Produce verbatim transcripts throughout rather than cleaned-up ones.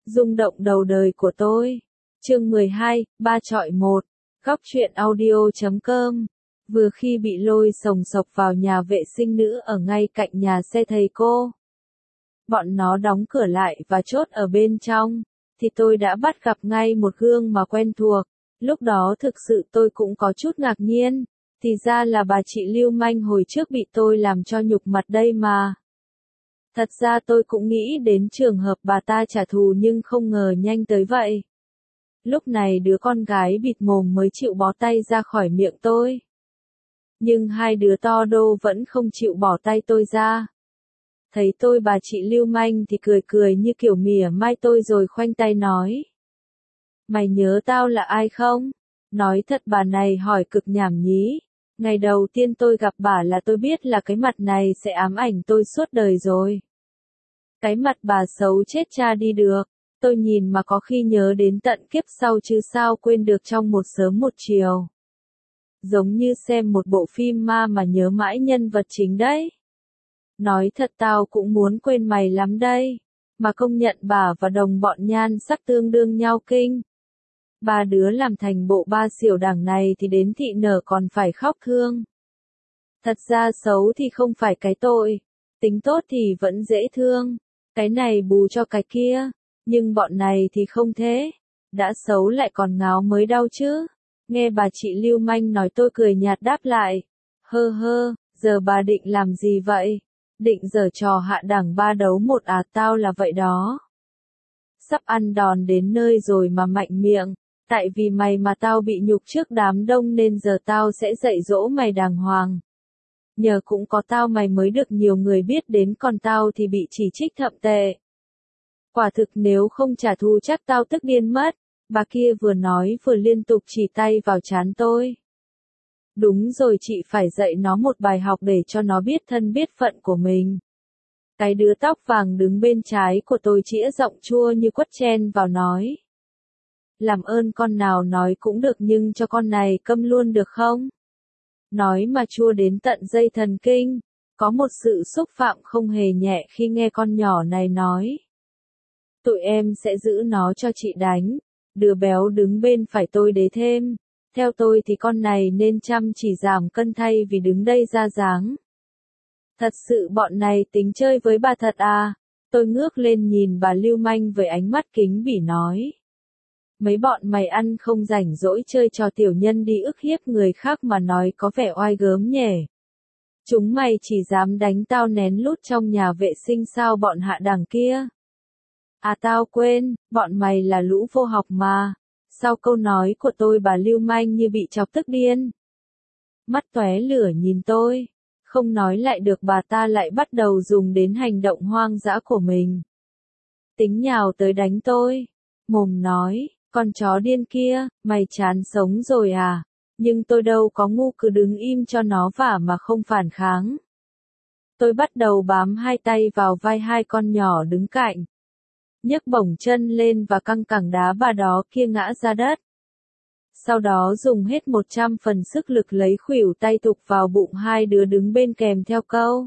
Rung động đầu đời của tôi. Chương mười hai, ba chọi một. Góc truyện audio chấm com. Vừa khi bị lôi sồng sộc vào nhà vệ sinh nữ ở ngay cạnh nhà xe thầy cô. Bọn nó đóng cửa lại và chốt ở bên trong, thì tôi đã bắt gặp ngay một gương mà quen thuộc. Lúc đó thực sự tôi cũng có chút ngạc nhiên, thì ra là bà chị lưu manh hồi trước bị tôi làm cho nhục mặt đây mà. Thật ra tôi cũng nghĩ đến trường hợp bà ta trả thù nhưng không ngờ nhanh tới vậy. Lúc này đứa con gái bịt mồm mới chịu bó tay ra khỏi miệng tôi. Nhưng hai đứa to đô vẫn không chịu bỏ tay tôi ra. Thấy tôi bà chị lưu manh thì cười cười như kiểu mỉa mai tôi rồi khoanh tay nói. Mày nhớ tao là ai không? Nói thật bà này hỏi cực nhảm nhí. Ngày đầu tiên tôi gặp bà là tôi biết là cái mặt này sẽ ám ảnh tôi suốt đời rồi. Cái mặt bà xấu chết cha đi được. Tôi nhìn mà có khi nhớ đến tận kiếp sau chứ sao quên được trong một sớm một chiều. Giống như xem một bộ phim ma mà nhớ mãi nhân vật chính đấy. Nói thật tao cũng muốn quên mày lắm đây. Mà công nhận bà và đồng bọn nhan sắc tương đương nhau kinh. Ba đứa làm thành bộ ba xỉu đảng này thì đến thị nở còn phải khóc thương. Thật ra xấu thì không phải cái tội. Tính tốt thì vẫn dễ thương. Cái này bù cho cái kia. Nhưng bọn này thì không thế. Đã xấu lại còn ngáo mới đau chứ. Nghe bà chị lưu manh nói tôi cười nhạt đáp lại. Hơ hơ, giờ bà định làm gì vậy? Định giở trò hạ đẳng ba đấu một à? Tao là vậy đó. Sắp ăn đòn đến nơi rồi mà mạnh miệng. Tại vì mày mà tao bị nhục trước đám đông nên giờ tao sẽ dạy dỗ mày đàng hoàng. Nhờ cũng có tao mày mới được nhiều người biết đến, còn tao thì bị chỉ trích thậm tệ. Quả thực nếu không trả thù chắc tao tức điên mất. Bà kia vừa nói vừa liên tục chỉ tay vào trán tôi. Đúng rồi, chị phải dạy nó một bài học để cho nó biết thân biết phận của mình. Cái đứa tóc vàng đứng bên trái của tôi chĩa giọng chua như quất chen vào nói. Làm ơn con nào nói cũng được nhưng cho con này câm luôn được không? Nói mà chua đến tận dây thần kinh. Có một sự xúc phạm không hề nhẹ khi nghe con nhỏ này nói. Tụi em sẽ giữ nó cho chị đánh. Đứa béo đứng bên phải tôi đế thêm. Theo tôi thì con này nên chăm chỉ giảm cân thay vì đứng đây ra dáng. Thật sự bọn này tính chơi với bà thật à? Tôi ngước lên nhìn bà lưu manh với ánh mắt kính bỉ nói. Mấy bọn mày ăn không rảnh rỗi chơi trò tiểu nhân đi ức hiếp người khác mà nói có vẻ oai gớm nhỉ. Chúng mày chỉ dám đánh tao nén lút trong nhà vệ sinh sao bọn hạ đẳng kia? À tao quên, bọn mày là lũ vô học mà. Sau câu nói của tôi bà lưu manh như bị chọc tức điên. Mắt tóe lửa nhìn tôi. Không nói lại được bà ta lại bắt đầu dùng đến hành động hoang dã của mình. Tính nhào tới đánh tôi. Mồm nói, con chó điên kia, mày chán sống rồi à? Nhưng tôi đâu có ngu cứ đứng im cho nó vả mà không phản kháng. Tôi bắt đầu bám hai tay vào vai hai con nhỏ đứng cạnh. Nhấc bổng chân lên và căng cẳng đá bà đó kia ngã ra đất. Sau đó dùng hết một trăm phần sức lực lấy khuỷu tay thục vào bụng hai đứa đứng bên kèm theo câu.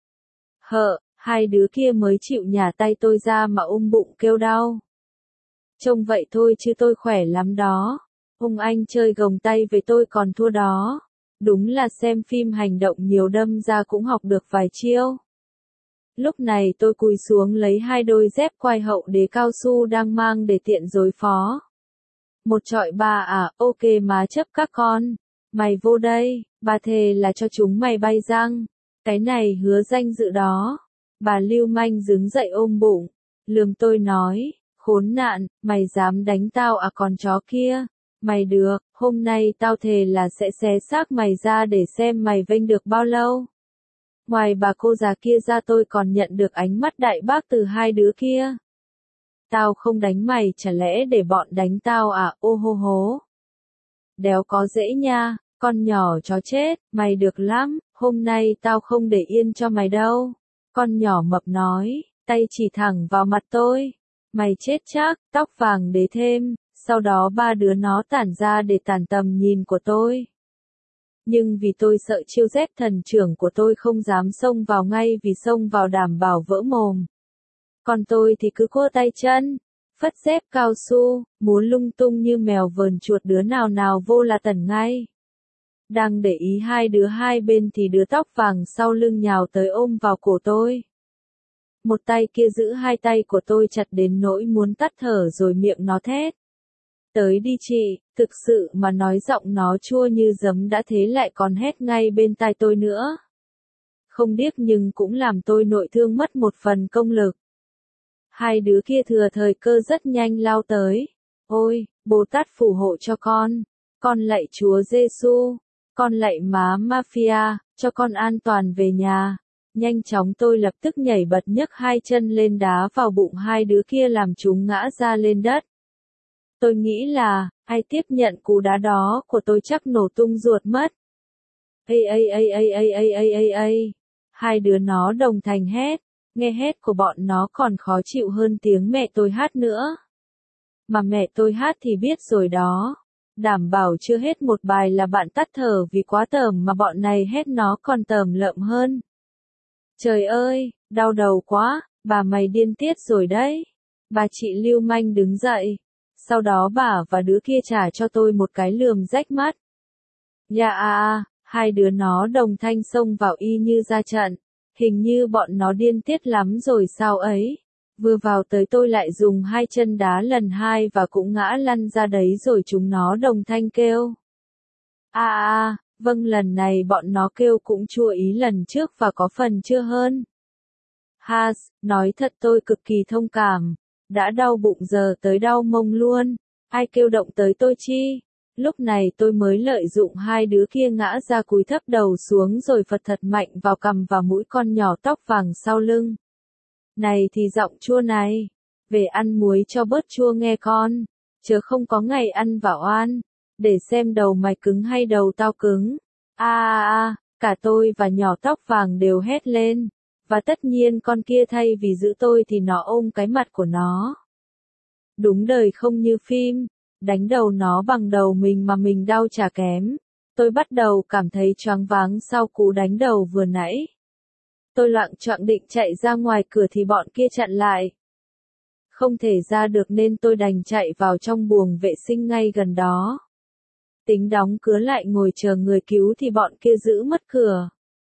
Hợ, hai đứa kia mới chịu nhả tay tôi ra mà ôm bụng kêu đau. Trông vậy thôi chứ tôi khỏe lắm đó. Ông anh chơi gồng tay với tôi còn thua đó. Đúng là xem phim hành động nhiều đâm ra cũng học được vài chiêu. Lúc này tôi cúi xuống lấy hai đôi dép quai hậu đế cao su đang mang để tiện đối phó. Một chọi ba à? Ok má chấp các con. Mày vô đây, bà thề là cho chúng mày bay răng. Cái này hứa danh dự đó. Bà lưu manh đứng dậy ôm bụng. Lườm tôi nói, khốn nạn, mày dám đánh tao à con chó kia? Mày được, hôm nay tao thề là sẽ xé xác mày ra để xem mày vênh được bao lâu. Ngoài bà cô già kia ra tôi còn nhận được ánh mắt đại bác từ hai đứa kia. Tao không đánh mày chả lẽ để bọn đánh tao à? Ô hô hố. Đéo có dễ nha, con nhỏ chó chết, mày được lắm, hôm nay tao không để yên cho mày đâu. Con nhỏ mập nói, tay chỉ thẳng vào mặt tôi. Mày chết chắc, tóc vàng đế thêm, sau đó ba đứa nó tản ra để tản tầm nhìn của tôi. Nhưng vì tôi sợ chiêu dép thần trưởng của tôi không dám xông vào ngay vì xông vào đảm bảo vỡ mồm. Còn tôi thì cứ cua tay chân. phất dép cao su, múa lung tung như mèo vờn chuột đứa nào nào vô là tẩn ngay. Đang để ý hai đứa hai bên thì đứa tóc vàng sau lưng nhào tới ôm vào cổ tôi. Một tay kia giữ hai tay của tôi chặt đến nỗi muốn tắt thở rồi miệng nó thét. Tới đi chị, thực sự mà nói giọng nó chua như giấm đã thế lại còn hét ngay bên tai tôi nữa. Không điếc nhưng cũng làm tôi nội thương mất một phần công lực. Hai đứa kia thừa thời cơ rất nhanh lao tới. Ôi, Bồ Tát phù hộ cho con. Con lạy Chúa Giêsu, con lạy má Mafia, cho con an toàn về nhà. Nhanh chóng tôi lập tức nhảy bật nhấc hai chân lên đá vào bụng hai đứa kia làm chúng ngã ra lên đất. Tôi nghĩ là, ai tiếp nhận cú đá đó của tôi chắc nổ tung ruột mất. Ây ây ây ây ây ây ây ây ây. Hai đứa nó đồng thanh hét, nghe hét của bọn nó còn khó chịu hơn tiếng mẹ tôi hát nữa. Mà mẹ tôi hát thì biết rồi đó. Đảm bảo chưa hết một bài là bạn tắt thở vì quá tởm mà bọn này hét nó còn tởm lợm hơn. Trời ơi, đau đầu quá, bà mày điên tiết rồi đấy. Bà chị lưu manh đứng dậy. Sau đó bà và đứa kia trả cho tôi một cái lườm rách mắt. Dạ à, hai đứa nó đồng thanh xông vào y như ra trận. Hình như bọn nó điên tiết lắm rồi sao ấy. Vừa vào tới tôi lại dùng hai chân đá lần hai và cũng ngã lăn ra đấy rồi chúng nó đồng thanh kêu. À à, vâng lần này bọn nó kêu cũng chua ý lần trước và có phần chưa hơn. Has, nói thật tôi cực kỳ thông cảm. Đã đau bụng giờ tới đau mông luôn. Ai kêu động tới tôi chi? Lúc này tôi mới lợi dụng hai đứa kia ngã ra cúi thấp đầu xuống rồi phật thật mạnh vào cằm và mũi con nhỏ tóc vàng sau lưng. Này thì giọng chua này. Về ăn muối cho bớt chua nghe con. Chớ không có ngày ăn và oan. Để xem đầu mày cứng hay đầu tao cứng. À à à, cả tôi và nhỏ tóc vàng đều hét lên. Và tất nhiên con kia thay vì giữ tôi thì nó ôm cái mặt của nó. Đúng đời không như phim. Đánh đầu nó bằng đầu mình mà mình đau chả kém. Tôi bắt đầu cảm thấy choáng váng sau cú đánh đầu vừa nãy. Tôi loạng choạng định chạy ra ngoài cửa thì bọn kia chặn lại. Không thể ra được nên tôi đành chạy vào trong buồng vệ sinh ngay gần đó. Tính đóng cửa lại ngồi chờ người cứu thì bọn kia giữ mất cửa.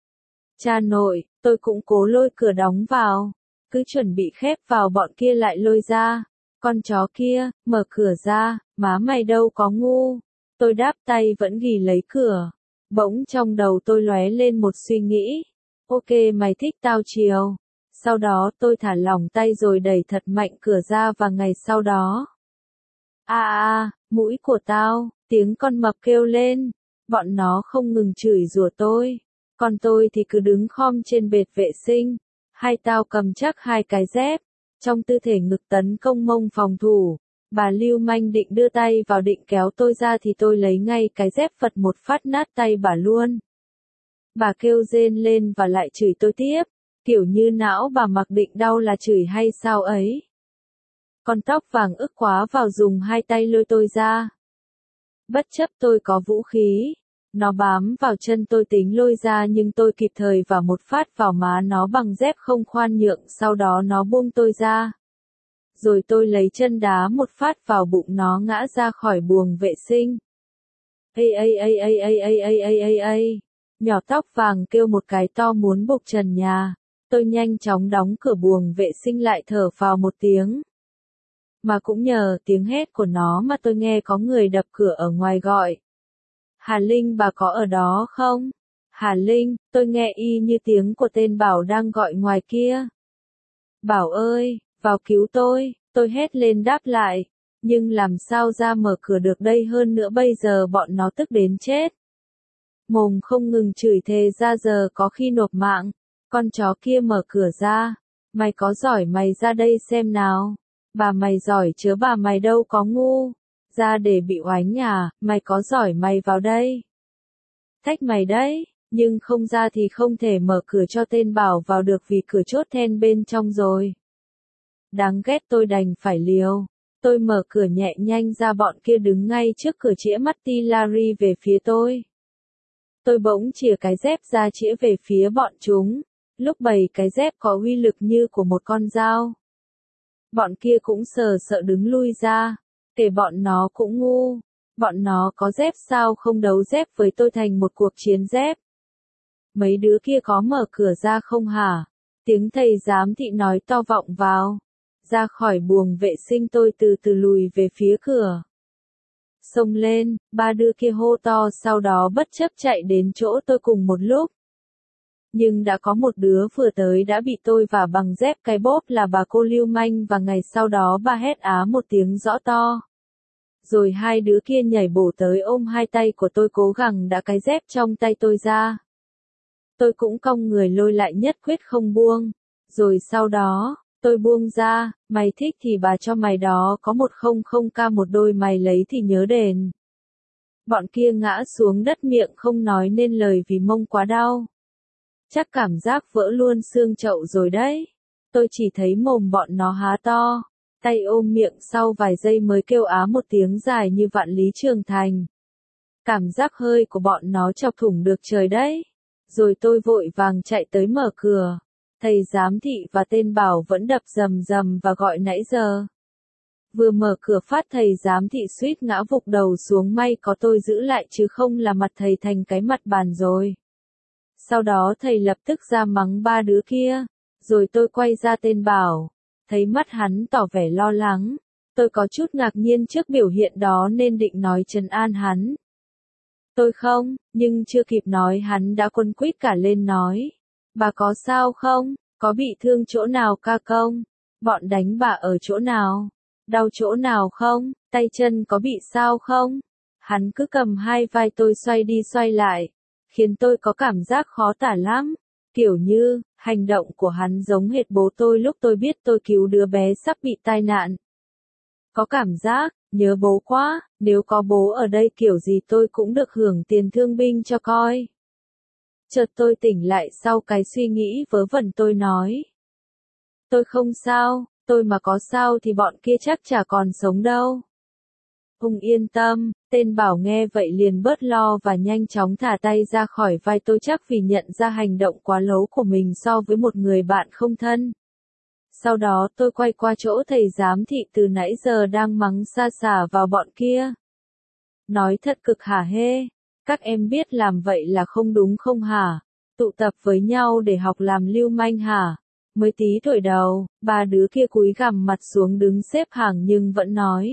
Cha nội, tôi cũng cố lôi cửa đóng vào. Cứ chuẩn bị khép vào bọn kia lại lôi ra. Con chó kia, mở cửa ra, má mày đâu có ngu. Tôi đáp tay vẫn ghì lấy cửa. Bỗng trong đầu tôi lóe lên một suy nghĩ. Ok mày thích tao chiều. Sau đó tôi thả lỏng tay rồi đẩy thật mạnh cửa ra và ngày sau đó. À à, mũi của tao, tiếng con mập kêu lên. Bọn nó không ngừng chửi rủa tôi. Còn tôi thì cứ đứng khom trên bệt vệ sinh. Hai tao cầm chắc hai cái dép. Trong tư thể ngực tấn công mông phòng thủ. Bà lưu manh định đưa tay vào định kéo tôi ra thì tôi lấy ngay cái dép phật một phát nát tay bà luôn. Bà kêu rên lên và lại chửi tôi tiếp. Kiểu như não bà mặc định đau là chửi hay sao ấy. Con tóc vàng ức quá vào dùng hai tay lôi tôi ra. Bất chấp tôi có vũ khí. Nó bám vào chân tôi tính lôi ra nhưng tôi kịp thời và một phát vào má nó bằng dép không khoan nhượng sau đó nó buông tôi ra. Rồi tôi lấy chân đá một phát vào bụng nó ngã ra khỏi buồng vệ sinh. Ây ây ây ây ây ây ây ây ây ây. Nhỏ tóc vàng kêu một cái to muốn bục trần nhà. Tôi nhanh chóng đóng cửa buồng vệ sinh lại thở phào một tiếng. Mà cũng nhờ tiếng hét của nó mà tôi nghe có người đập cửa ở ngoài gọi. Hà Linh bà có ở đó không? Hà Linh, tôi nghe y như tiếng của tên Bảo đang gọi ngoài kia. Bảo ơi, vào cứu tôi, tôi hét lên đáp lại. Nhưng làm sao ra mở cửa được đây hơn nữa bây giờ bọn nó tức đến chết. Mồm không ngừng chửi thề ra giờ có khi nộp mạng. Con chó kia mở cửa ra. Mày có giỏi mày ra đây xem nào. Bà mày giỏi chớ bà mày đâu có ngu. Ra để bị oánh à, mày có giỏi mày vào đây. Thách mày đấy, nhưng không ra thì không thể mở cửa cho tên Bảo vào được vì cửa chốt then bên trong rồi. Đáng ghét tôi đành phải liều. Tôi mở cửa nhẹ nhanh ra bọn kia đứng ngay trước cửa chĩa mắt Larry về phía tôi. Tôi bỗng chìa cái dép ra chĩa về phía bọn chúng. Lúc bày cái dép có uy lực như của một con dao. Bọn kia cũng sờ sợ đứng lui ra. Kể bọn nó cũng ngu. Bọn nó có dép sao không đấu dép với tôi thành một cuộc chiến dép. Mấy đứa kia có mở cửa ra không hả? Tiếng thầy giám thị nói to vọng vào. Ra khỏi buồng vệ sinh tôi từ từ lùi về phía cửa. Xông lên, ba đứa kia hô to sau đó bất chấp chạy đến chỗ tôi cùng một lúc. Nhưng đã có một đứa vừa tới đã bị tôi vả bằng dép cái bóp là bà cô lưu manh và ngày sau đó bà hét á một tiếng rõ to. Rồi hai đứa kia nhảy bổ tới ôm hai tay của tôi cố gắng đá cái dép trong tay tôi ra. Tôi cũng cong người lôi lại nhất quyết không buông. Rồi sau đó, tôi buông ra, mày thích thì bà cho mày đó có một không không k một đôi mày lấy thì nhớ đền. Bọn kia ngã xuống đất miệng không nói nên lời vì mông quá đau. Chắc cảm giác vỡ luôn xương chậu rồi đấy. Tôi chỉ thấy mồm bọn nó há to, tay ôm miệng sau vài giây mới kêu á một tiếng dài như vạn lý trường thành. Cảm giác hơi của bọn nó chọc thủng được trời đấy. Rồi tôi vội vàng chạy tới mở cửa. Thầy giám thị và tên bảo vẫn đập rầm rầm và gọi nãy giờ. Vừa mở cửa phát thầy giám thị suýt ngã vụt đầu xuống, may có tôi giữ lại chứ không là mặt thầy thành cái mặt bàn rồi. Sau đó thầy lập tức ra mắng ba đứa kia. Rồi tôi quay ra tên bảo. Thấy mắt hắn tỏ vẻ lo lắng. Tôi có chút ngạc nhiên trước biểu hiện đó nên định nói trấn an hắn. Tôi không, nhưng chưa kịp nói hắn đã quấn quýt cả lên nói. Bà có sao không? Có bị thương chỗ nào ca công? Bọn đánh bà ở chỗ nào? Đau chỗ nào không? Tay chân có bị sao không? Hắn cứ cầm hai vai tôi xoay đi xoay lại, khiến tôi có cảm giác khó tả lắm. Kiểu như, hành động của hắn giống hệt bố tôi lúc tôi biết tôi cứu đứa bé sắp bị tai nạn. Có cảm giác, nhớ bố quá, nếu có bố ở đây kiểu gì tôi cũng được hưởng tiền thương binh cho coi. Chợt tôi tỉnh lại sau cái suy nghĩ vớ vẩn tôi nói. Tôi không sao, tôi mà có sao thì bọn kia chắc chả còn sống đâu. Hùng yên tâm, tên bảo nghe vậy liền bớt lo và nhanh chóng thả tay ra khỏi vai tôi chắc vì nhận ra hành động quá lố của mình so với một người bạn không thân. Sau đó tôi quay qua chỗ thầy giám thị từ nãy giờ đang mắng xa xả vào bọn kia. Nói thật cực hả hê, các em biết làm vậy là không đúng không hả? Tụ tập với nhau để học làm lưu manh hả? Mới tí tuổi đầu, ba đứa kia cúi gằm mặt xuống đứng xếp hàng nhưng vẫn nói.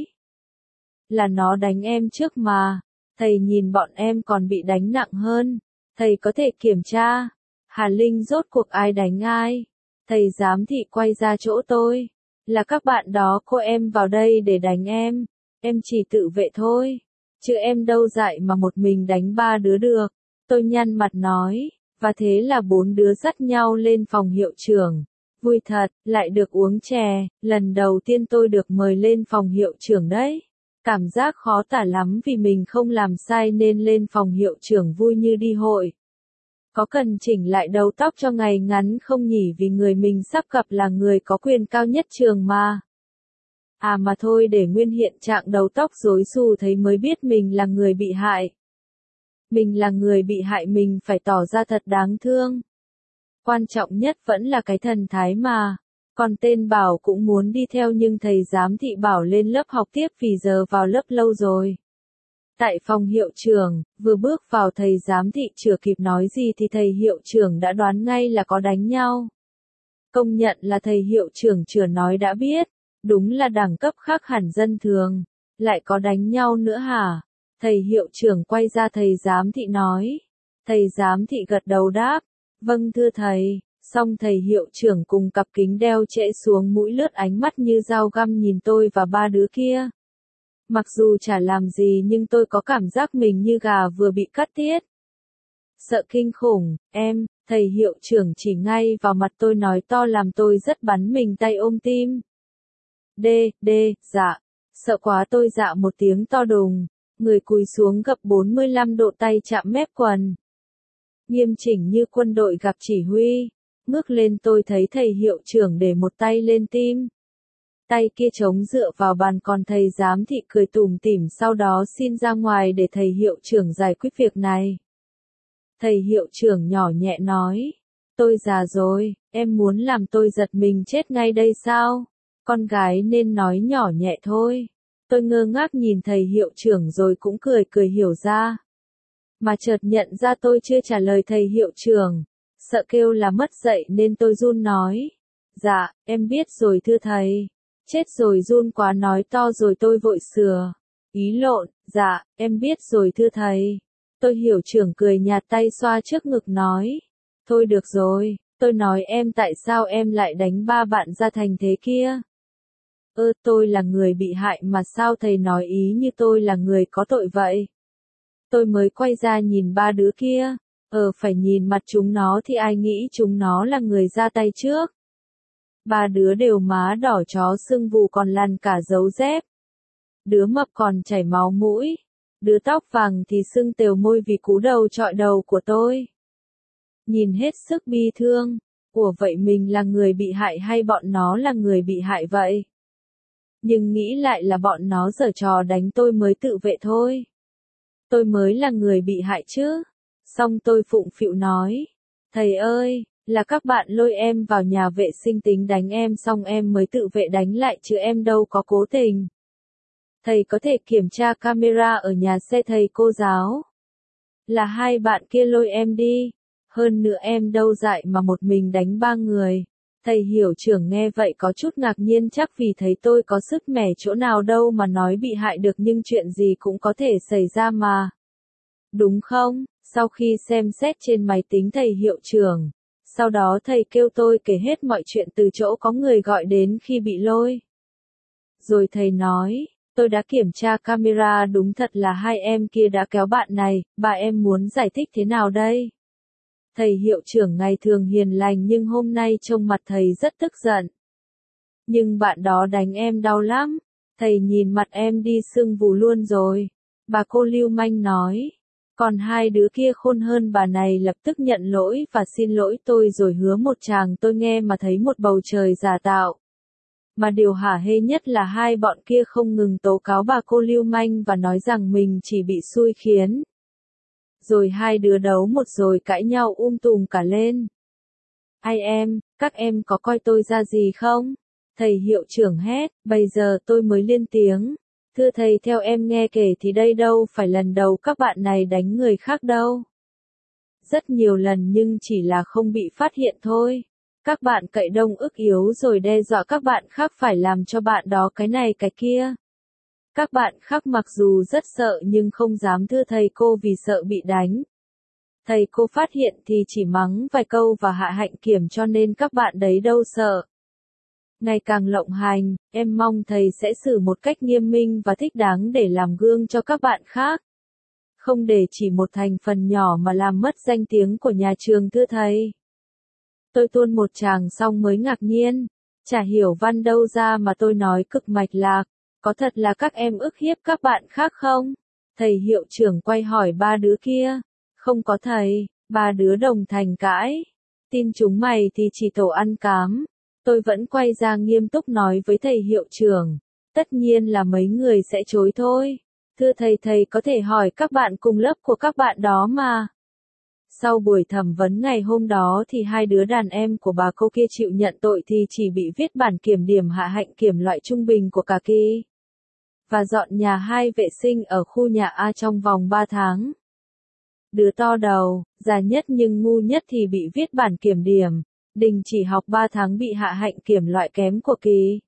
Là nó đánh em trước mà, thầy nhìn bọn em còn bị đánh nặng hơn, thầy có thể kiểm tra. Hà Linh rốt cuộc ai đánh ai? Thầy giám thị quay ra chỗ tôi. Là các bạn đó cô em vào đây để đánh em, em chỉ tự vệ thôi. Chứ em đâu dại mà một mình đánh ba đứa được. Tôi nhăn mặt nói, và thế là bốn đứa dắt nhau lên phòng hiệu trưởng. Vui thật, lại được uống chè, lần đầu tiên tôi được mời lên phòng hiệu trưởng đấy. Cảm giác khó tả lắm vì mình không làm sai nên lên phòng hiệu trưởng vui như đi hội. Có cần chỉnh lại đầu tóc cho ngày ngắn không nhỉ, vì người mình sắp gặp là người có quyền cao nhất trường mà. À mà thôi, để nguyên hiện trạng đầu tóc rối xù thấy mới biết mình là người bị hại. Mình là người bị hại mình phải tỏ ra thật đáng thương. Quan trọng nhất vẫn là cái thần thái mà. Còn tên bảo cũng muốn đi theo nhưng thầy giám thị bảo lên lớp học tiếp vì giờ vào lớp lâu rồi. Tại phòng hiệu trưởng, vừa bước vào thầy giám thị chưa kịp nói gì thì thầy hiệu trưởng đã đoán ngay là có đánh nhau. Công nhận là thầy hiệu trưởng chưa nói đã biết, đúng là đẳng cấp khác hẳn dân thường, lại có đánh nhau nữa hả? Thầy hiệu trưởng quay ra thầy giám thị nói. Thầy giám thị gật đầu đáp, vâng thưa thầy. Xong thầy hiệu trưởng cùng cặp kính đeo trễ xuống mũi lướt ánh mắt như dao găm nhìn tôi và ba đứa kia. Mặc dù chả làm gì nhưng tôi có cảm giác mình như gà vừa bị cắt tiết. Sợ kinh khủng, em, thầy hiệu trưởng chỉ ngay vào mặt tôi nói to làm tôi rất bắn mình tay ôm tim. Đê, đê, dạ. Sợ quá tôi dạ một tiếng to đùng, người cúi xuống gập bốn mươi lăm độ tay chạm mép quần. Nghiêm chỉnh như quân đội gặp chỉ huy. Ngước lên tôi thấy thầy hiệu trưởng để một tay lên tim. Tay kia chống dựa vào bàn còn thầy giám thị cười tủm tỉm sau đó xin ra ngoài để thầy hiệu trưởng giải quyết việc này. Thầy hiệu trưởng nhỏ nhẹ nói. Tôi già rồi, em muốn làm tôi giật mình chết ngay đây sao? Con gái nên nói nhỏ nhẹ thôi. Tôi ngơ ngác nhìn thầy hiệu trưởng rồi cũng cười cười hiểu ra. Mà chợt nhận ra tôi chưa trả lời thầy hiệu trưởng. Sợ kêu là mất dạy nên tôi run nói. Dạ, em biết rồi thưa thầy. Chết rồi run quá nói to rồi tôi vội sửa. Ý lộn, dạ, em biết rồi thưa thầy. Tôi hiệu trưởng cười nhạt tay xoa trước ngực nói. Thôi được rồi, tôi nói em tại sao em lại đánh ba bạn ra thành thế kia. Ơ tôi là người bị hại mà sao thầy nói ý như tôi là người có tội vậy. Tôi mới quay ra nhìn ba đứa kia. Ờ phải nhìn mặt chúng nó thì ai nghĩ chúng nó là người ra tay trước. Ba đứa đều má đỏ chó sưng vù còn lằn cả dấu dép. Đứa mập còn chảy máu mũi. Đứa tóc vàng thì sưng tều môi vì cú đầu chọi đầu của tôi. Nhìn hết sức bi thương. Ủa vậy mình là người bị hại hay bọn nó là người bị hại vậy? Nhưng nghĩ lại là bọn nó giở trò đánh tôi mới tự vệ thôi. Tôi mới là người bị hại chứ. Xong tôi phụng phịu nói. Thầy ơi, là các bạn lôi em vào nhà vệ sinh tính đánh em xong em mới tự vệ đánh lại chứ em đâu có cố tình. Thầy có thể kiểm tra camera ở nhà xe thầy cô giáo. Là hai bạn kia lôi em đi. Hơn nữa em đâu dại mà một mình đánh ba người. Thầy hiệu trưởng nghe vậy có chút ngạc nhiên chắc vì thấy tôi có sức mẻ chỗ nào đâu mà nói bị hại được nhưng chuyện gì cũng có thể xảy ra mà. Đúng không? Sau khi xem xét trên máy tính thầy hiệu trưởng. Sau đó thầy kêu tôi kể hết mọi chuyện từ chỗ có người gọi đến khi bị lôi. Rồi thầy nói, tôi đã kiểm tra camera đúng thật là hai em kia đã kéo bạn này, bà em muốn giải thích thế nào đây? Thầy hiệu trưởng ngày thường hiền lành nhưng hôm nay trông mặt thầy rất tức giận. Nhưng bạn đó đánh em đau lắm. Thầy nhìn mặt em đi sưng vù luôn rồi. Bà cô lưu manh nói. Còn hai đứa kia khôn hơn bà này lập tức nhận lỗi và xin lỗi tôi rồi hứa một tràng tôi nghe mà thấy một bầu trời giả tạo. Mà điều hả hê nhất là hai bọn kia không ngừng tố cáo bà cô lưu manh và nói rằng mình chỉ bị xui khiến. Rồi hai đứa đấu một rồi cãi nhau um tùm cả lên. Ai em, các em có coi tôi ra gì không? Thầy hiệu trưởng hét, bây giờ tôi mới lên tiếng. Thưa thầy theo em nghe kể thì đây đâu phải lần đầu các bạn này đánh người khác đâu. Rất nhiều lần nhưng chỉ là không bị phát hiện thôi. Các bạn cậy đông ức yếu rồi đe dọa các bạn khác phải làm cho bạn đó cái này cái kia. Các bạn khác mặc dù rất sợ nhưng không dám thưa thầy cô vì sợ bị đánh. Thầy cô phát hiện thì chỉ mắng vài câu và hạ hạnh kiểm cho nên các bạn đấy đâu sợ. Ngày càng lộng hành, em mong thầy sẽ xử một cách nghiêm minh và thích đáng để làm gương cho các bạn khác. Không để chỉ một thành phần nhỏ mà làm mất danh tiếng của nhà trường thưa thầy. Tôi tuôn một tràng xong mới ngạc nhiên. Chả hiểu văn đâu ra mà tôi nói cực mạch lạc. Có thật là các em ức hiếp các bạn khác không? Thầy hiệu trưởng quay hỏi ba đứa kia. Không có thầy, ba đứa đồng thành cãi. Tin chúng mày thì chỉ tổ ăn cám. Tôi vẫn quay ra nghiêm túc nói với thầy hiệu trưởng. Tất nhiên là mấy người sẽ chối thôi. Thưa thầy thầy có thể hỏi các bạn cùng lớp của các bạn đó mà. Sau buổi thẩm vấn ngày hôm đó thì hai đứa đàn em của bà cô kia chịu nhận tội thì chỉ bị viết bản kiểm điểm hạ hạnh kiểm loại trung bình của cả kỳ. Và dọn nhà hai vệ sinh ở khu nhà A trong vòng ba tháng. Đứa to đầu, già nhất nhưng ngu nhất thì bị viết bản kiểm điểm, đình chỉ học ba tháng bị hạ hạnh kiểm loại kém của kỳ.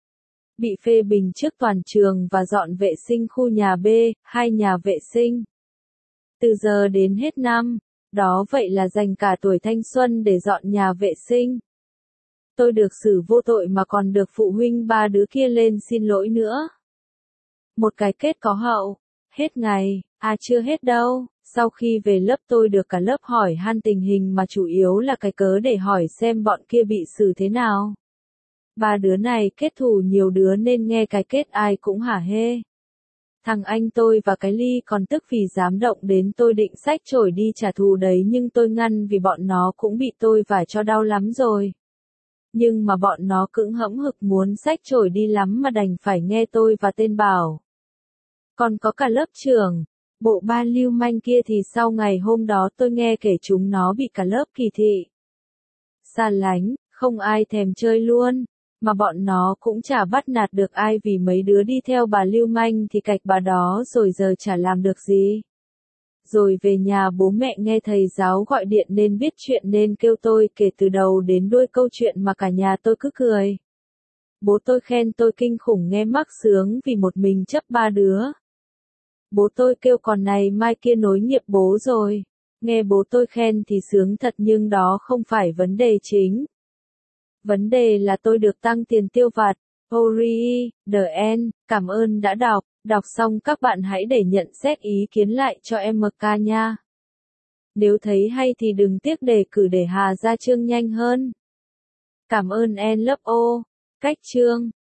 Bị phê bình trước toàn trường và dọn vệ sinh khu nhà B, hai nhà vệ sinh. Từ giờ đến hết năm, đó vậy là dành cả tuổi thanh xuân để dọn nhà vệ sinh. Tôi được xử vô tội mà còn được phụ huynh ba đứa kia lên xin lỗi nữa. Một cái kết có hậu. Hết ngày, à chưa hết đâu. Sau khi về lớp tôi được cả lớp hỏi han tình hình mà chủ yếu là cái cớ để hỏi xem bọn kia bị xử thế nào. Ba đứa này kết thù nhiều đứa nên nghe cái kết ai cũng hả hê. Thằng anh tôi và cái Ly còn tức vì dám động đến tôi định xách chổi đi trả thù đấy nhưng tôi ngăn vì bọn nó cũng bị tôi vả cho đau lắm rồi. Nhưng mà bọn nó cứng hẫng hực muốn xách chổi đi lắm mà đành phải nghe tôi và tên bảo. Còn có cả lớp trưởng, bộ ba lưu manh kia thì sau ngày hôm đó tôi nghe kể chúng nó bị cả lớp kỳ thị. Xa lánh, không ai thèm chơi luôn. Mà bọn nó cũng chả bắt nạt được ai vì mấy đứa đi theo bà lưu manh thì cạch bà đó rồi giờ chả làm được gì. Rồi về nhà bố mẹ nghe thầy giáo gọi điện nên biết chuyện nên kêu tôi kể từ đầu đến đuôi câu chuyện mà cả nhà tôi cứ cười. Bố tôi khen tôi kinh khủng nghe mắc sướng vì một mình chấp ba đứa. Bố tôi kêu còn này mai kia nối nghiệp bố rồi. Nghe bố tôi khen thì sướng thật nhưng đó không phải vấn đề chính. Vấn đề là tôi được tăng tiền tiêu vặt. Ori, The End, cảm ơn đã đọc. Đọc xong các bạn hãy để nhận xét ý kiến lại cho em em ca nha. Nếu thấy hay thì đừng tiếc đề cử để Hà ra chương nhanh hơn. Cảm ơn En Love O. Cách chương